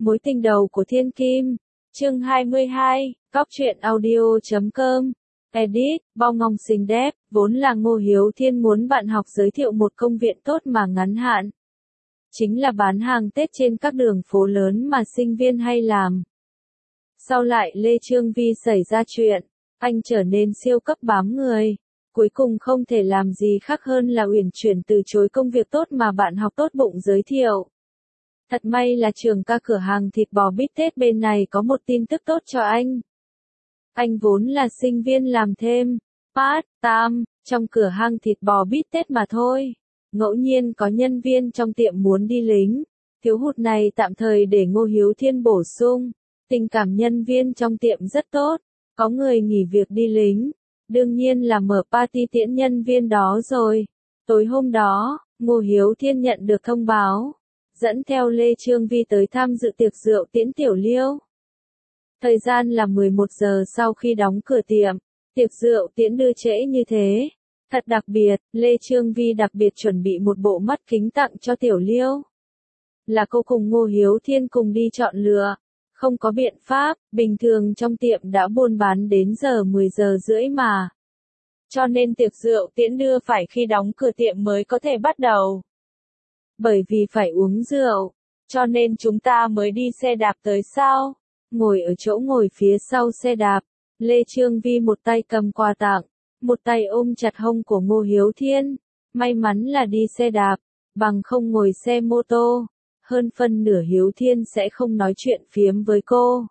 Mối tình đầu của Thiên Kim, chương 22, Cóc truyện audio.com. Edit, Bong Ngong xinh đẹp, vốn là Ngô Hiếu Thiên muốn bạn học giới thiệu một công viện tốt mà ngắn hạn. Chính là bán hàng Tết trên các đường phố lớn mà sinh viên hay làm. Sau lại Lê Chương Vi xảy ra chuyện, anh trở nên siêu cấp bám người. Cuối cùng không thể làm gì khác hơn là uyển chuyển từ chối công việc tốt mà bạn học tốt bụng giới thiệu. Thật may là trường ca cửa hàng thịt bò bít tết bên này có một tin tức tốt cho anh. Anh vốn là sinh viên làm thêm, part-time, trong cửa hàng thịt bò bít tết mà thôi. Ngẫu nhiên có nhân viên trong tiệm muốn đi lính, thiếu hụt này tạm thời để Ngô Hiếu Thiên bổ sung. Tình cảm nhân viên trong tiệm rất tốt, có người nghỉ việc đi lính, đương nhiên là mở party tiễn nhân viên đó rồi. Tối hôm đó, Ngô Hiếu Thiên nhận được thông báo, dẫn theo Lê Chương Vi tới tham dự tiệc rượu tiễn Tiểu Liêu. Thời gian là 11 giờ sau khi đóng cửa tiệm, tiệc rượu tiễn đưa trễ như thế. Thật đặc biệt, Lê Chương Vi đặc biệt chuẩn bị một bộ mắt kính tặng cho Tiểu Liêu. Là cô cùng Ngô Hiếu Thiên cùng đi chọn lựa. Không có biện pháp, bình thường trong tiệm đã buôn bán đến giờ 10 giờ rưỡi mà. Cho nên tiệc rượu tiễn đưa phải khi đóng cửa tiệm mới có thể bắt đầu. Bởi vì phải uống rượu, cho nên chúng ta mới đi xe đạp tới sao. Ngồi ở chỗ ngồi phía sau xe đạp, Lê Chương Vi một tay cầm quà tặng, một tay ôm chặt hông của Ngô Hiếu Thiên. May mắn là đi xe đạp, bằng không ngồi xe mô tô. Hơn phân nửa Hiếu Thiên sẽ không nói chuyện phiếm với cô.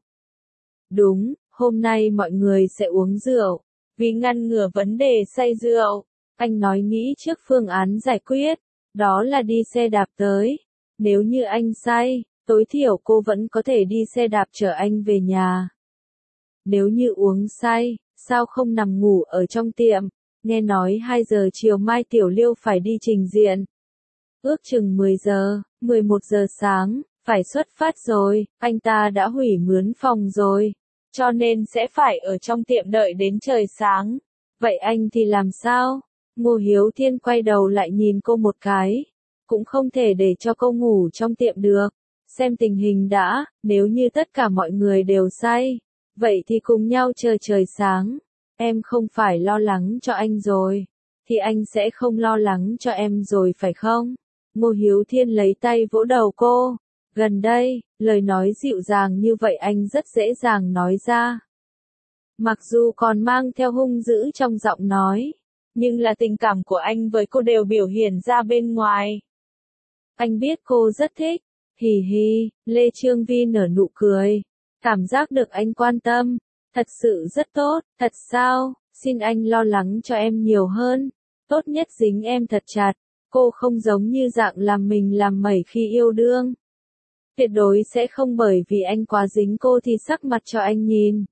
Đúng, hôm nay mọi người sẽ uống rượu, vì ngăn ngừa vấn đề say rượu. Anh nói nghĩ trước phương án giải quyết, đó là đi xe đạp tới. Nếu như anh say, tối thiểu cô vẫn có thể đi xe đạp chở anh về nhà. Nếu như uống say, sao không nằm ngủ ở trong tiệm? Nghe nói 2 giờ chiều mai Tiểu Liêu phải đi trình diện. Ước chừng 10 giờ, 11 giờ sáng, phải xuất phát rồi, anh ta đã hủy mướn phòng rồi, cho nên sẽ phải ở trong tiệm đợi đến trời sáng. Vậy anh thì làm sao? Ngô Hiếu Thiên quay đầu lại nhìn cô một cái, cũng không thể để cho cô ngủ trong tiệm được. Xem tình hình đã, nếu như tất cả mọi người đều say, vậy thì cùng nhau chờ trời sáng. Em không phải lo lắng cho anh rồi, thì anh sẽ không lo lắng cho em rồi phải không? Ngô Hiếu Thiên lấy tay vỗ đầu cô. Gần đây, lời nói dịu dàng như vậy anh rất dễ dàng nói ra. Mặc dù còn mang theo hung dữ trong giọng nói, nhưng là tình cảm của anh với cô đều biểu hiện ra bên ngoài. Anh biết cô rất thích. Hì hì, Lê Chương Vi nở nụ cười. Cảm giác được anh quan tâm. Thật sự rất tốt, thật sao? Xin anh lo lắng cho em nhiều hơn. Tốt nhất dính em thật chặt. Cô không giống như dạng làm mình làm mẩy khi yêu đương. Tuyệt đối sẽ không bởi vì anh quá dính cô thì sắc mặt cho anh nhìn.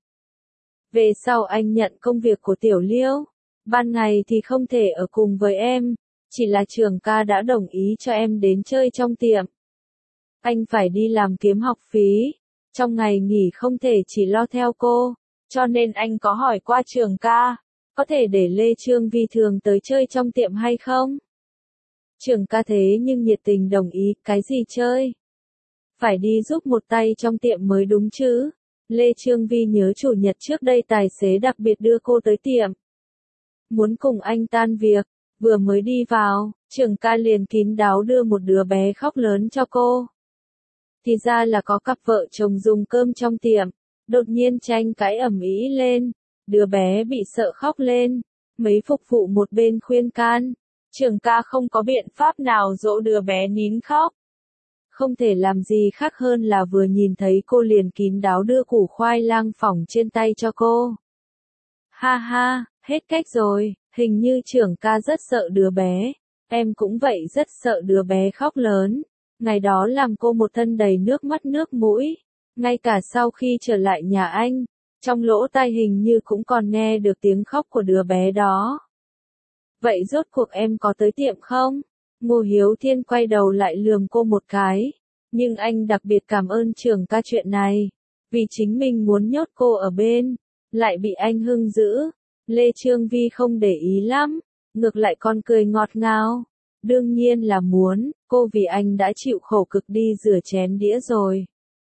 Về sau anh nhận công việc của Tiểu Liêu. Ban ngày thì không thể ở cùng với em. Chỉ là trường ca đã đồng ý cho em đến chơi trong tiệm. Anh phải đi làm kiếm học phí. Trong ngày nghỉ không thể chỉ lo theo cô. Cho nên anh có hỏi qua trường ca. Có thể để Lê Chương Vi thường tới chơi trong tiệm hay không? Trường ca thế nhưng nhiệt tình đồng ý. Cái gì chơi? Phải đi giúp một tay trong tiệm mới đúng chứ. Lê Chương Vi nhớ chủ nhật trước đây tài xế đặc biệt đưa cô tới tiệm. Muốn cùng anh tan việc. Vừa mới đi vào, trường ca liền kín đáo đưa một đứa bé khóc lớn cho cô. Thì ra là có cặp vợ chồng dùng cơm trong tiệm. Đột nhiên tranh cãi ầm ĩ lên. Đứa bé bị sợ khóc lên. Mấy phục vụ một bên khuyên can. Trường ca không có biện pháp nào dỗ đứa bé nín khóc. Không thể làm gì khác hơn là vừa nhìn thấy cô liền kín đáo đưa củ khoai lang phỏng trên tay cho cô. Ha ha, hết cách rồi, hình như trưởng ca rất sợ đứa bé. Em cũng vậy rất sợ đứa bé khóc lớn. Ngày đó làm cô một thân đầy nước mắt nước mũi. Ngay cả sau khi trở lại nhà anh, trong lỗ tai hình như cũng còn nghe được tiếng khóc của đứa bé đó. Vậy rốt cuộc em có tới tiệm không? Ngô Hiếu Thiên quay đầu lại lườm cô một cái. Nhưng anh đặc biệt cảm ơn trường ca chuyện này. Vì chính mình muốn nhốt cô ở bên. Lại bị anh hưng dữ. Lê Chương Vi không để ý lắm. Ngược lại còn cười ngọt ngào. Đương nhiên là muốn. Cô vì anh đã chịu khổ cực đi rửa chén đĩa rồi.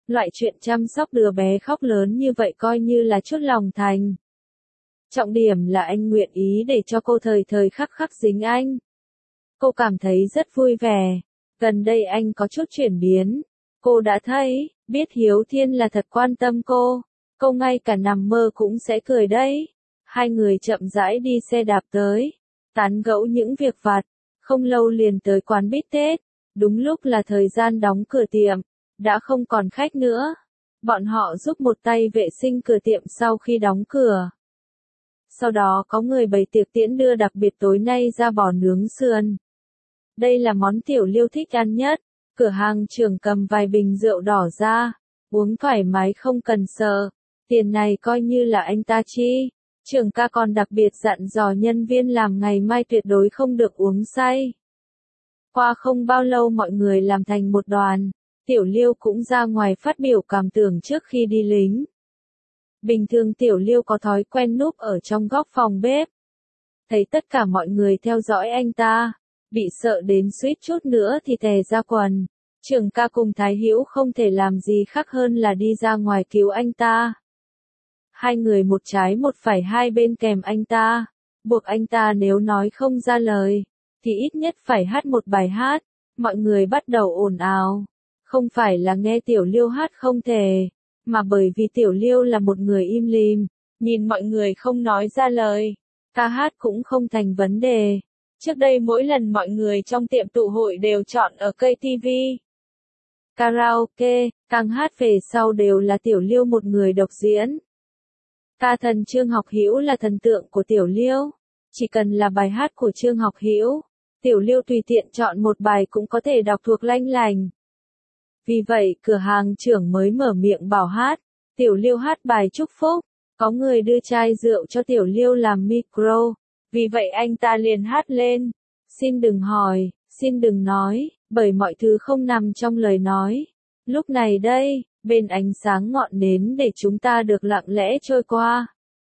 Loại chuyện chăm sóc đứa bé khóc lớn như vậy coi như là chút lòng thành. Trọng điểm là anh nguyện ý để cho cô thời thời khắc khắc dính anh. Cô cảm thấy rất vui vẻ. Gần đây anh có chút chuyển biến. Cô đã thấy, biết Hiếu Thiên là thật quan tâm cô. Cô ngay cả nằm mơ cũng sẽ cười đấy. Hai người chậm rãi đi xe đạp tới. Tán gẫu những việc vặt. Không lâu liền tới quán bít tết. Đúng lúc là thời gian đóng cửa tiệm. Đã không còn khách nữa. Bọn họ giúp một tay vệ sinh cửa tiệm sau khi đóng cửa. Sau đó có người bày tiệc tiễn đưa đặc biệt tối nay ra bò nướng sườn. Đây là món Tiểu Liêu thích ăn nhất. Cửa hàng trưởng cầm vài bình rượu đỏ ra. Uống thoải mái không cần sợ. Tiền này coi như là anh ta chi. Trưởng ca còn đặc biệt dặn dò nhân viên làm ngày mai tuyệt đối không được uống say. Qua không bao lâu mọi người làm thành một đoàn. Tiểu Liêu cũng ra ngoài phát biểu cảm tưởng trước khi đi lính. Bình thường Tiểu Liêu có thói quen núp ở trong góc phòng bếp. Thấy tất cả mọi người theo dõi anh ta, bị sợ đến suýt chút nữa thì tè ra quần. Trưởng ca cùng Thái Hữu không thể làm gì khác hơn là đi ra ngoài cứu anh ta. Hai người một trái một phải hai bên kèm anh ta, buộc anh ta nếu nói không ra lời, thì ít nhất phải hát một bài hát. Mọi người bắt đầu ồn ào. Không phải là nghe Tiểu Liêu hát không thể, mà bởi vì Tiểu Liêu là một người im lìm, nhìn mọi người không nói ra lời. Ca hát cũng không thành vấn đề. Trước đây mỗi lần mọi người trong tiệm tụ hội đều chọn ở cây TV. Karaoke, càng hát về sau đều là Tiểu Liêu một người độc diễn. Ca thần Trương Học Hữu là thần tượng của Tiểu Liêu. Chỉ cần là bài hát của Trương Học Hữu, Tiểu Liêu tùy tiện chọn một bài cũng có thể đọc thuộc lanh lành. Vì vậy cửa hàng trưởng mới mở miệng bảo hát. Tiểu Liêu hát bài chúc phúc. Có người đưa chai rượu cho Tiểu Liêu làm micro. Vì vậy anh ta liền hát lên. Xin đừng hỏi, xin đừng nói, bởi mọi thứ không nằm trong lời nói. Lúc này đây, bên ánh sáng ngọn nến để chúng ta được lặng lẽ trôi qua.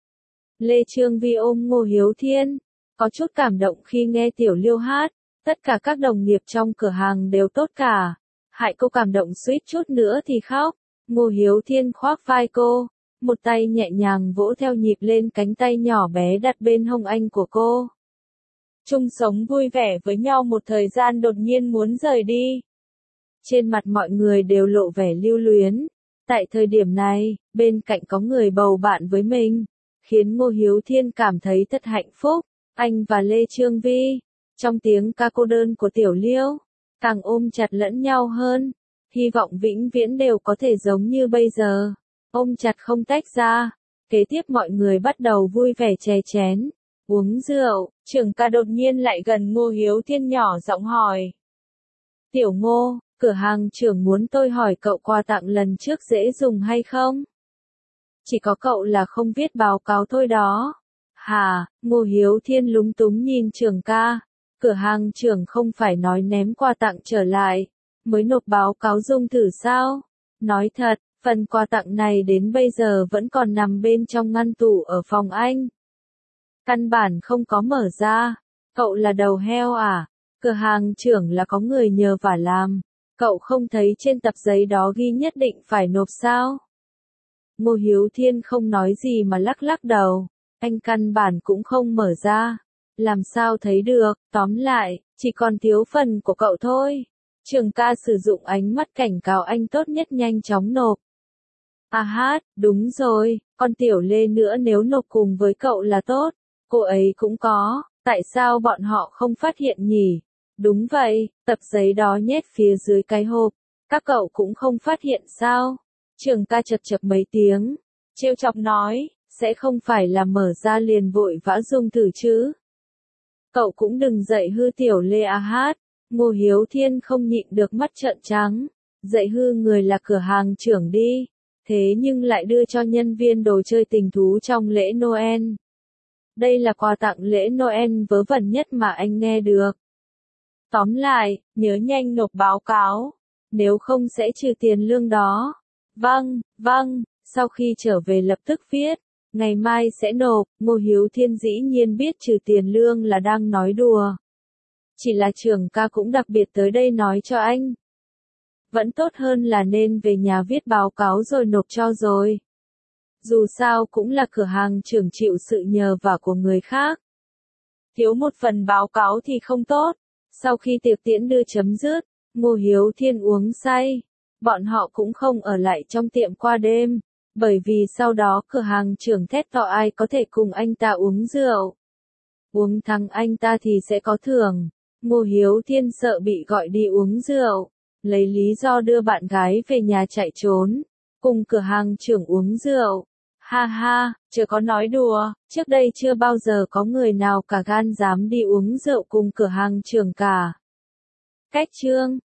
Lê Trương Vi ôm Ngô Hiếu Thiên. Có chút cảm động khi nghe Tiểu Liêu hát. Tất cả các đồng nghiệp trong cửa hàng đều tốt cả. Hại cô cảm động suýt chút nữa thì khóc. Ngô Hiếu Thiên khoác vai cô. Một tay nhẹ nhàng vỗ theo nhịp lên cánh tay nhỏ bé đặt bên hông anh của cô. Chung sống vui vẻ với nhau một thời gian đột nhiên muốn rời đi. Trên mặt mọi người đều lộ vẻ lưu luyến. Tại thời điểm này, bên cạnh có người bầu bạn với mình, khiến Ngô Hiếu Thiên cảm thấy thật hạnh phúc. Anh và Lê Trương Vi, trong tiếng ca cô đơn của Tiểu Liêu, càng ôm chặt lẫn nhau hơn. Hy vọng vĩnh viễn đều có thể giống như bây giờ. Ôm chặt không tách ra. Kế tiếp mọi người bắt đầu vui vẻ chè chén, uống rượu. Trưởng ca đột nhiên lại gần Ngô Hiếu Thiên nhỏ giọng hỏi. Tiểu Ngô, cửa hàng trưởng muốn tôi hỏi cậu quà tặng lần trước dễ dùng hay không? Chỉ có cậu là không viết báo cáo thôi đó. Hà, Ngô Hiếu Thiên lúng túng nhìn trưởng ca. Cửa hàng trưởng không phải nói ném quà tặng trở lại, mới nộp báo cáo dùng thử sao? Nói thật, phần quà tặng này đến bây giờ vẫn còn nằm bên trong ngăn tủ ở phòng anh. Căn bản không có mở ra. Cậu là đầu heo à? Cửa hàng trưởng là có người nhờ vả làm. Cậu không thấy trên tập giấy đó ghi nhất định phải nộp sao? Ngô Hiếu Thiên không nói gì mà lắc lắc đầu. Anh căn bản cũng không mở ra. Làm sao thấy được, tóm lại, chỉ còn thiếu phần của cậu thôi. Trường ca sử dụng ánh mắt cảnh cáo anh tốt nhất nhanh chóng nộp. À hát, đúng rồi, con Tiểu Lê nữa nếu nộp cùng với cậu là tốt. Cô ấy cũng có, tại sao bọn họ không phát hiện nhỉ? Đúng vậy, tập giấy đó nhét phía dưới cái hộp. Các cậu cũng không phát hiện sao? Trường ca chật chật mấy tiếng, trêu chọc nói, sẽ không phải là mở ra liền vội vã dùng thử chứ. Cậu cũng đừng dạy hư Tiểu Lê à hát. Ngô Hiếu Thiên không nhịn được mắt trợn trắng. Dạy hư người là cửa hàng trưởng đi. Thế nhưng lại đưa cho nhân viên đồ chơi tình thú trong lễ Noel. Đây là quà tặng lễ Noel vớ vẩn nhất mà anh nghe được. Tóm lại, nhớ nhanh nộp báo cáo. Nếu không sẽ trừ tiền lương đó. Vâng, vâng, sau khi trở về lập tức viết. Ngày mai sẽ nộp. Ngô Hiếu Thiên dĩ nhiên biết trừ tiền lương là đang nói đùa. Chỉ là trưởng ca cũng đặc biệt tới đây nói cho anh. Vẫn tốt hơn là nên về nhà viết báo cáo rồi nộp cho rồi. Dù sao cũng là cửa hàng trưởng chịu sự nhờ vả của người khác. Thiếu một phần báo cáo thì không tốt. Sau khi tiệc tiễn đưa chấm dứt, Ngô Hiếu Thiên uống say. Bọn họ cũng không ở lại trong tiệm qua đêm, bởi vì sau đó cửa hàng trưởng thét to ai có thể cùng anh ta uống rượu. Uống thắng anh ta thì sẽ có thưởng. Ngô Hiếu Thiên sợ bị gọi đi uống rượu, lấy lý do đưa bạn gái về nhà chạy trốn, cùng cửa hàng trưởng uống rượu. Ha ha, chưa có nói đùa, trước đây chưa bao giờ có người nào cả gan dám đi uống rượu cùng cửa hàng trưởng cả. Cách chương